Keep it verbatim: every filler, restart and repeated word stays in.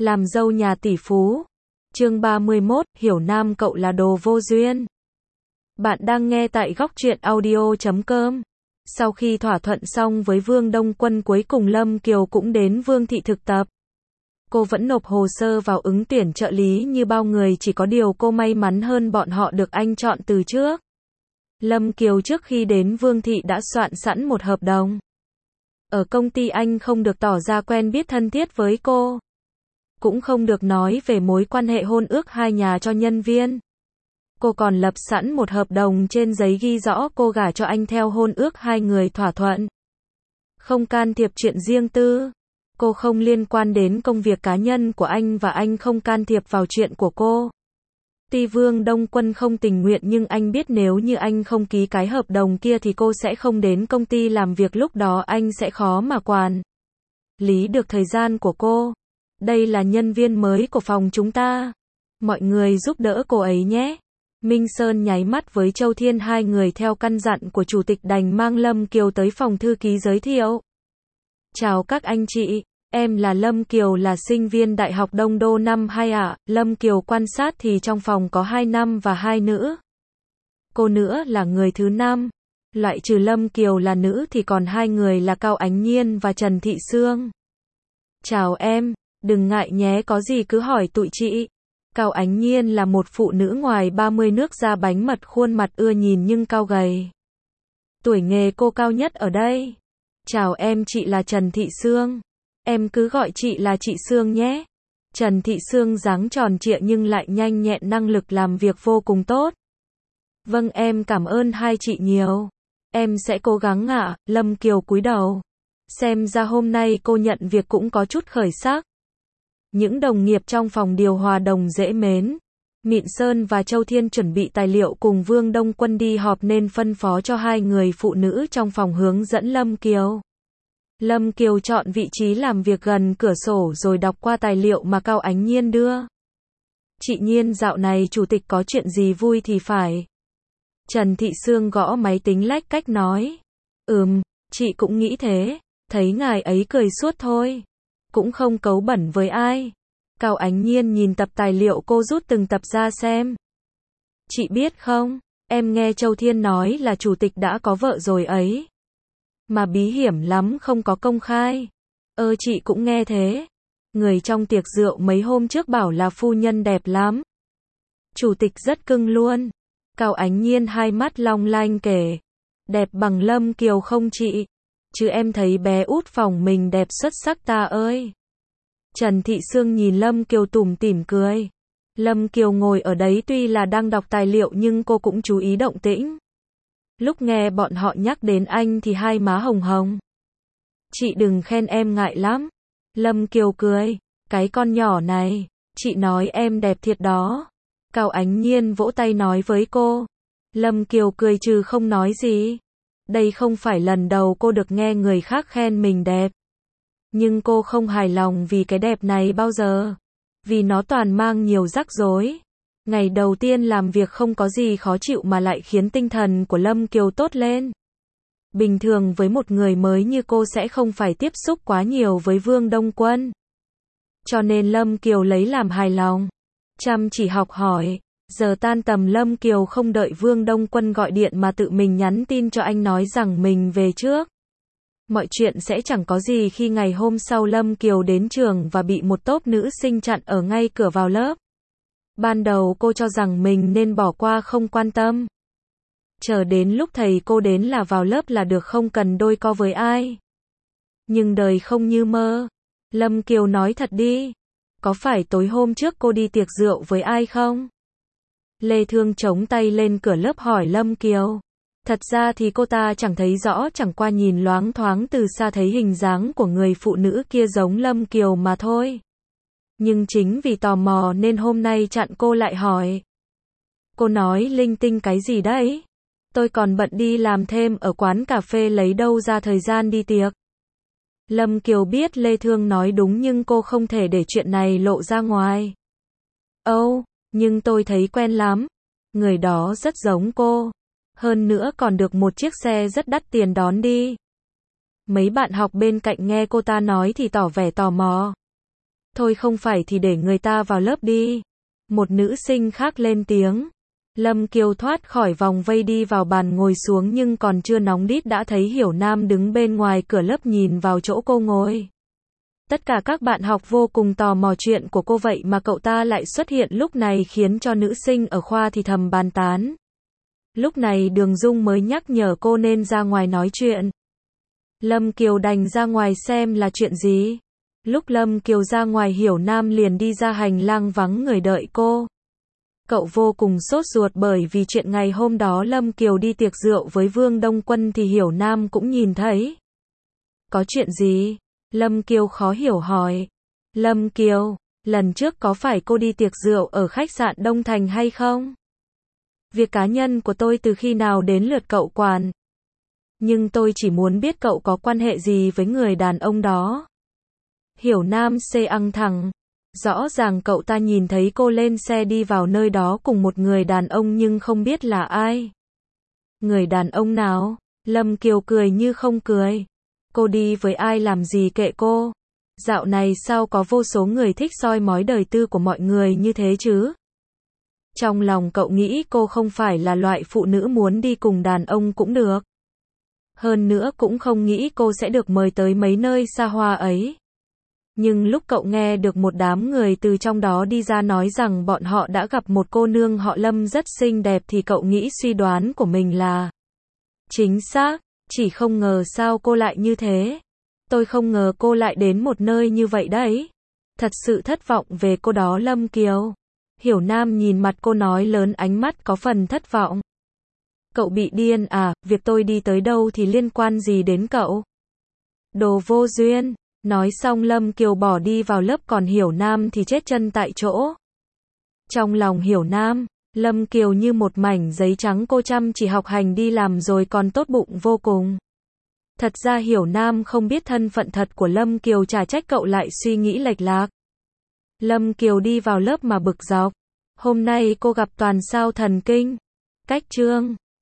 Làm dâu nhà tỷ phú. Chương ba mươi mốt, hiểu nam cậu là đồ vô duyên. Bạn đang nghe tại góc truyện audio chấm com. Sau khi thỏa thuận xong với Vương Đông Quân, cuối cùng Lâm Kiều cũng đến Vương thị thực tập. Cô vẫn nộp hồ sơ vào ứng tuyển trợ lý như bao người, chỉ có điều cô may mắn hơn bọn họ được anh chọn từ trước. Lâm Kiều trước khi đến Vương thị đã soạn sẵn một hợp đồng. Ở công ty anh không được tỏ ra quen biết thân thiết với cô. Cũng không được nói về mối quan hệ hôn ước hai nhà cho nhân viên. Cô còn lập sẵn một hợp đồng trên giấy ghi rõ cô gả cho anh theo hôn ước hai người thỏa thuận. Không can thiệp chuyện riêng tư. Cô không liên quan đến công việc cá nhân của anh và anh không can thiệp vào chuyện của cô. Tuy Vương Đông Quân không tình nguyện nhưng anh biết nếu như anh không ký cái hợp đồng kia thì cô sẽ không đến công ty làm việc, lúc đó anh sẽ khó mà quản lý được thời gian của cô. Đây là nhân viên mới của phòng chúng ta. Mọi người giúp đỡ cô ấy nhé. Minh Sơn nháy mắt với Châu Thiên, hai người theo căn dặn của chủ tịch đành mang Lâm Kiều tới phòng thư ký giới thiệu. Chào các anh chị, em là Lâm Kiều, là sinh viên Đại học Đông Đô năm hai ạ. Lâm Kiều quan sát thì trong phòng có hai nam và hai nữ. Cô nữa là người thứ năm. Loại trừ Lâm Kiều là nữ thì còn hai người là Cao Ánh Nhiên và Trần Thị Sương. Chào em, đừng ngại nhé, có gì cứ hỏi tụi chị. Cao Ánh Nhiên là một phụ nữ ngoài ba mươi, nước da bánh mật, khuôn mặt ưa nhìn nhưng cao gầy. Tuổi nghề cô cao nhất ở đây. Chào em, chị là Trần Thị Sương. Em cứ gọi chị là chị Sương nhé. Trần Thị Sương dáng tròn trịa nhưng lại nhanh nhẹn, năng lực làm việc vô cùng tốt. Vâng, em cảm ơn hai chị nhiều. Em sẽ cố gắng ạ. Lâm Kiều cúi đầu. Xem ra hôm nay cô nhận việc cũng có chút khởi sắc. Những đồng nghiệp trong phòng điều hòa đồng dễ mến. Mịn Sơn và Châu Thiên chuẩn bị tài liệu cùng Vương Đông Quân đi họp nên phân phó cho hai người phụ nữ trong phòng hướng dẫn Lâm Kiều. Lâm Kiều chọn vị trí làm việc gần cửa sổ rồi đọc qua tài liệu mà Cao Ánh Nhiên đưa. Chị Nhiên, dạo này chủ tịch có chuyện gì vui thì phải. Trần Thị Sương gõ máy tính lách cách nói. Ừm, chị cũng nghĩ thế. Thấy ngài ấy cười suốt thôi. Cũng không cấu bẩn với ai. Cao Ánh Nhiên nhìn tập tài liệu cô rút từng tập ra xem. Chị biết không, em nghe Châu Thiên nói là chủ tịch đã có vợ rồi ấy. Mà bí hiểm lắm, không có công khai. Ơ chị cũng nghe thế. Người trong tiệc rượu mấy hôm trước bảo là phu nhân đẹp lắm. Chủ tịch rất cưng luôn. Cao Ánh Nhiên hai mắt long lanh kể. Đẹp bằng Lâm Kiều không chị? Chứ em thấy bé út phòng mình đẹp xuất sắc ta ơi. Trần Thị Sương nhìn Lâm Kiều tủm tỉm cười. Lâm Kiều ngồi ở đấy tuy là đang đọc tài liệu nhưng cô cũng chú ý động tĩnh. Lúc nghe bọn họ nhắc đến anh thì hai má hồng hồng. Chị đừng khen em, ngại lắm. Lâm Kiều cười. Cái con nhỏ này, chị nói em đẹp thiệt đó. Cao Ánh Nhiên vỗ tay nói với cô. Lâm Kiều cười trừ không nói gì. Đây không phải lần đầu cô được nghe người khác khen mình đẹp. Nhưng cô không hài lòng vì cái đẹp này bao giờ. Vì nó toàn mang nhiều rắc rối. Ngày đầu tiên làm việc không có gì khó chịu mà lại khiến tinh thần của Lâm Kiều tốt lên. Bình thường với một người mới như cô sẽ không phải tiếp xúc quá nhiều với Vương Đông Quân. Cho nên Lâm Kiều lấy làm hài lòng. Chăm chỉ học hỏi. Giờ tan tầm Lâm Kiều không đợi Vương Đông Quân gọi điện mà tự mình nhắn tin cho anh nói rằng mình về trước. Mọi chuyện sẽ chẳng có gì khi ngày hôm sau Lâm Kiều đến trường và bị một tốp nữ sinh chặn ở ngay cửa vào lớp. Ban đầu cô cho rằng mình nên bỏ qua không quan tâm. Chờ đến lúc thầy cô đến là vào lớp là được, không cần đôi co với ai. Nhưng đời không như mơ. Lâm Kiều nói thật đi. Có phải tối hôm trước cô đi tiệc rượu với ai không? Lê Thương chống tay lên cửa lớp hỏi Lâm Kiều. Thật ra thì cô ta chẳng thấy rõ, chẳng qua nhìn loáng thoáng từ xa thấy hình dáng của người phụ nữ kia giống Lâm Kiều mà thôi. Nhưng chính vì tò mò nên hôm nay chặn cô lại hỏi. Cô nói linh tinh cái gì đấy? Tôi còn bận đi làm thêm ở quán cà phê, lấy đâu ra thời gian đi tiệc. Lâm Kiều biết Lê Thương nói đúng nhưng cô không thể để chuyện này lộ ra ngoài. Âu, oh, nhưng tôi thấy quen lắm. Người đó rất giống cô. Hơn nữa còn được một chiếc xe rất đắt tiền đón đi. Mấy bạn học bên cạnh nghe cô ta nói thì tỏ vẻ tò mò. Thôi không phải thì để người ta vào lớp đi. Một nữ sinh khác lên tiếng. Lâm Kiều thoát khỏi vòng vây đi vào bàn ngồi xuống nhưng còn chưa nóng đít đã thấy Hiểu Nam đứng bên ngoài cửa lớp nhìn vào chỗ cô ngồi. Tất cả các bạn học vô cùng tò mò chuyện của cô vậy mà cậu ta lại xuất hiện lúc này khiến cho nữ sinh ở khoa thì thầm bàn tán. Lúc này Đường Dung mới nhắc nhở cô nên ra ngoài nói chuyện. Lâm Kiều đành ra ngoài xem là chuyện gì. Lúc Lâm Kiều ra ngoài Hiểu Nam liền đi ra hành lang vắng người đợi cô. Cậu vô cùng sốt ruột bởi vì chuyện ngày hôm đó Lâm Kiều đi tiệc rượu với Vương Đông Quân thì Hiểu Nam cũng nhìn thấy. Có chuyện gì? Lâm Kiều khó hiểu hỏi. Lâm Kiều, lần trước có phải cô đi tiệc rượu ở khách sạn Đông Thành hay không? Việc cá nhân của tôi từ khi nào đến lượt cậu quản. Nhưng tôi chỉ muốn biết cậu có quan hệ gì với người đàn ông đó. Hiểu Nam xê ăng thẳng. Rõ ràng cậu ta nhìn thấy cô lên xe đi vào nơi đó cùng một người đàn ông nhưng không biết là ai. Người đàn ông nào? Lâm Kiều cười như không cười. Cô đi với ai làm gì kệ cô. Dạo này sao có vô số người thích soi mói đời tư của mọi người như thế chứ? Trong lòng cậu nghĩ cô không phải là loại phụ nữ muốn đi cùng đàn ông cũng được. Hơn nữa cũng không nghĩ cô sẽ được mời tới mấy nơi xa hoa ấy. Nhưng lúc cậu nghe được một đám người từ trong đó đi ra nói rằng bọn họ đã gặp một cô nương họ Lâm rất xinh đẹp thì cậu nghĩ suy đoán của mình là chính xác, chỉ không ngờ sao cô lại như thế. Tôi không ngờ cô lại đến một nơi như vậy đấy. Thật sự thất vọng về cô đó Lâm Kiều. Hiểu Nam nhìn mặt cô nói lớn ánh mắt có phần thất vọng. Cậu bị điên à, việc tôi đi tới đâu thì liên quan gì đến cậu? Đồ vô duyên. Nói xong Lâm Kiều bỏ đi vào lớp còn Hiểu Nam thì chết chân tại chỗ. Trong lòng Hiểu Nam, Lâm Kiều như một mảnh giấy trắng cô chăm chỉ học hành đi làm rồi còn tốt bụng vô cùng. Thật ra Hiểu Nam không biết thân phận thật của Lâm Kiều chả trách cậu lại suy nghĩ lệch lạc. Lâm Kiều đi vào lớp mà bực dọc. Hôm nay cô gặp toàn sao thần kinh. Cách chương